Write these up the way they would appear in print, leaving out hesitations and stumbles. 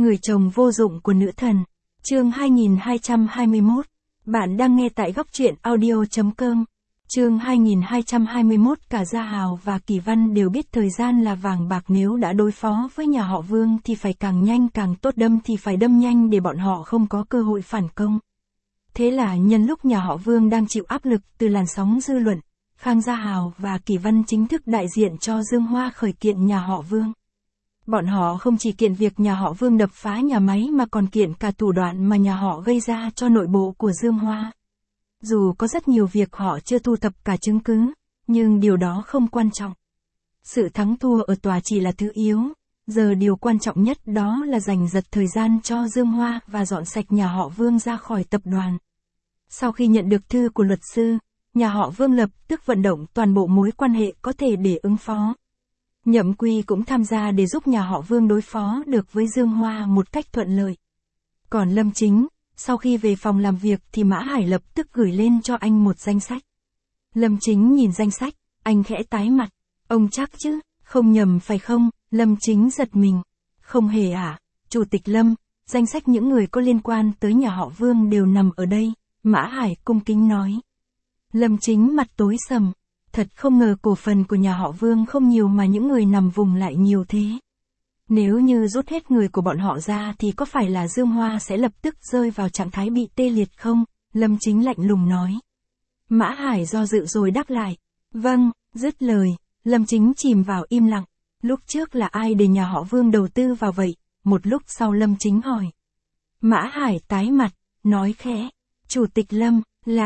Người chồng vô dụng của nữ thần. Chương 2221. Bạn đang nghe tại góc truyện audio.com. Chương 2221. Cả Gia Hào và Kỳ Văn đều biết thời gian là vàng bạc, nếu đã đối phó với nhà họ Vương thì phải càng nhanh càng tốt, đâm thì phải đâm nhanh để bọn họ không có cơ hội phản công. Thế là nhân lúc nhà họ Vương đang chịu áp lực từ làn sóng dư luận, Khang Gia Hào và Kỳ Văn chính thức đại diện cho Dương Hoa khởi kiện nhà họ Vương. Bọn họ không chỉ kiện việc nhà họ Vương đập phá nhà máy mà còn kiện cả thủ đoạn mà nhà họ gây ra cho nội bộ của Dương Hoa. Dù có rất nhiều việc họ chưa thu thập cả chứng cứ, nhưng điều đó không quan trọng. Sự thắng thua ở tòa chỉ là thứ yếu, giờ điều quan trọng nhất đó là giành giật thời gian cho Dương Hoa và dọn sạch nhà họ Vương ra khỏi tập đoàn. Sau khi nhận được thư của luật sư, nhà họ Vương lập tức vận động toàn bộ mối quan hệ có thể để ứng phó. Nhậm Quy cũng tham gia để giúp nhà họ Vương đối phó được với Dương Hoa một cách thuận lợi. Còn Lâm Chính, sau khi về phòng làm việc thì Mã Hải lập tức gửi lên cho anh một danh sách. Lâm Chính nhìn danh sách, anh khẽ tái mặt. Ông chắc chứ, không nhầm phải không? Lâm Chính giật mình. Không hề ạ, Chủ tịch Lâm, danh sách những người có liên quan tới nhà họ Vương đều nằm ở đây, Mã Hải cung kính nói. Lâm Chính mặt tối sầm. Thật không ngờ cổ phần của nhà họ Vương không nhiều mà những người nằm vùng lại nhiều thế. Nếu như rút hết người của bọn họ ra thì có phải là Dương Hoa sẽ lập tức rơi vào trạng thái bị tê liệt không? Lâm Chính lạnh lùng nói. Mã Hải do dự rồi đáp lại. Vâng, dứt lời, Lâm Chính chìm vào im lặng. Lúc trước là ai để nhà họ Vương đầu tư vào vậy? Một lúc sau Lâm Chính hỏi. Mã Hải tái mặt, nói khẽ. Chủ tịch Lâm,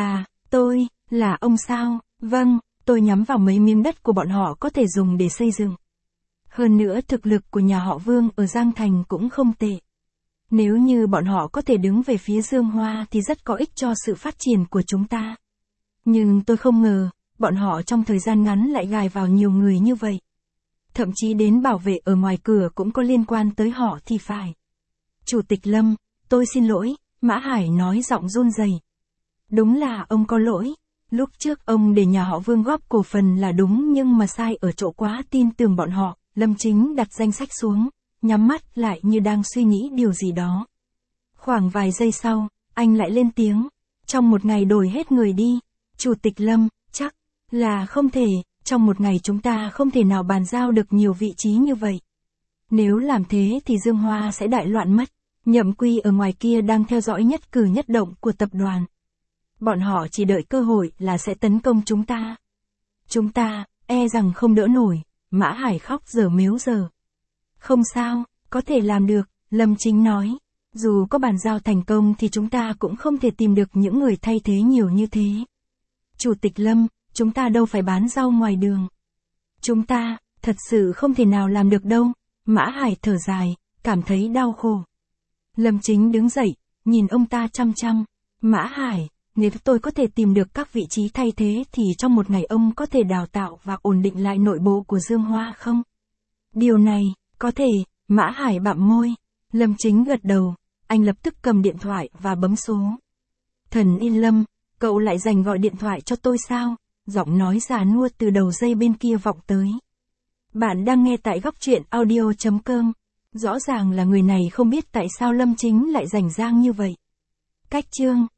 là ông sao? Vâng. Tôi nhắm vào mấy miếng đất của bọn họ có thể dùng để xây dựng. Hơn nữa thực lực của nhà họ Vương ở Giang Thành cũng không tệ. Nếu như bọn họ có thể đứng về phía Dương Hoa thì rất có ích cho sự phát triển của chúng ta. Nhưng tôi không ngờ, bọn họ trong thời gian ngắn lại gài vào nhiều người như vậy. Thậm chí đến bảo vệ ở ngoài cửa cũng có liên quan tới họ thì phải. Chủ tịch Lâm, tôi xin lỗi, Mã Hải nói giọng run rẩy. Đúng là ông có lỗi. Lúc trước ông để nhà họ Vương góp cổ phần là đúng, nhưng mà sai ở chỗ quá tin tưởng bọn họ. Lâm Chính đặt danh sách xuống, nhắm mắt lại như đang suy nghĩ điều gì đó. Khoảng vài giây sau, anh lại lên tiếng. Trong một ngày đổi hết người đi. Chủ tịch Lâm, chắc là không thể, trong một ngày chúng ta không thể nào bàn giao được nhiều vị trí như vậy. Nếu làm thế thì Dương Hoa sẽ đại loạn mất. Nhậm Quy ở ngoài kia đang theo dõi nhất cử nhất động của tập đoàn. Bọn họ chỉ đợi cơ hội là sẽ tấn công chúng ta. Chúng ta, e rằng không đỡ nổi, Mã Hải khóc dở mếu dở. Không sao, có thể làm được, Lâm Chính nói. Dù có bàn giao thành công thì chúng ta cũng không thể tìm được những người thay thế nhiều như thế. Chủ tịch Lâm, chúng ta đâu phải bán rau ngoài đường. Chúng ta, thật sự không thể nào làm được đâu, Mã Hải thở dài, cảm thấy đau khổ. Lâm Chính đứng dậy, nhìn ông ta chăm chăm. Mã Hải, nếu tôi có thể tìm được các vị trí thay thế thì trong một ngày ông có thể đào tạo và ổn định lại nội bộ của Dương Hoa không? Điều này, có thể, Mã Hải bặm môi. Lâm Chính gật đầu, anh lập tức cầm điện thoại và bấm số. Thần Yên Lâm, cậu lại dành gọi điện thoại cho tôi sao? Giọng nói già nua từ đầu dây bên kia vọng tới. Bạn đang nghe tại góc truyện audio.com. Rõ ràng là người này không biết tại sao Lâm Chính lại rảnh rang như vậy. Cách chương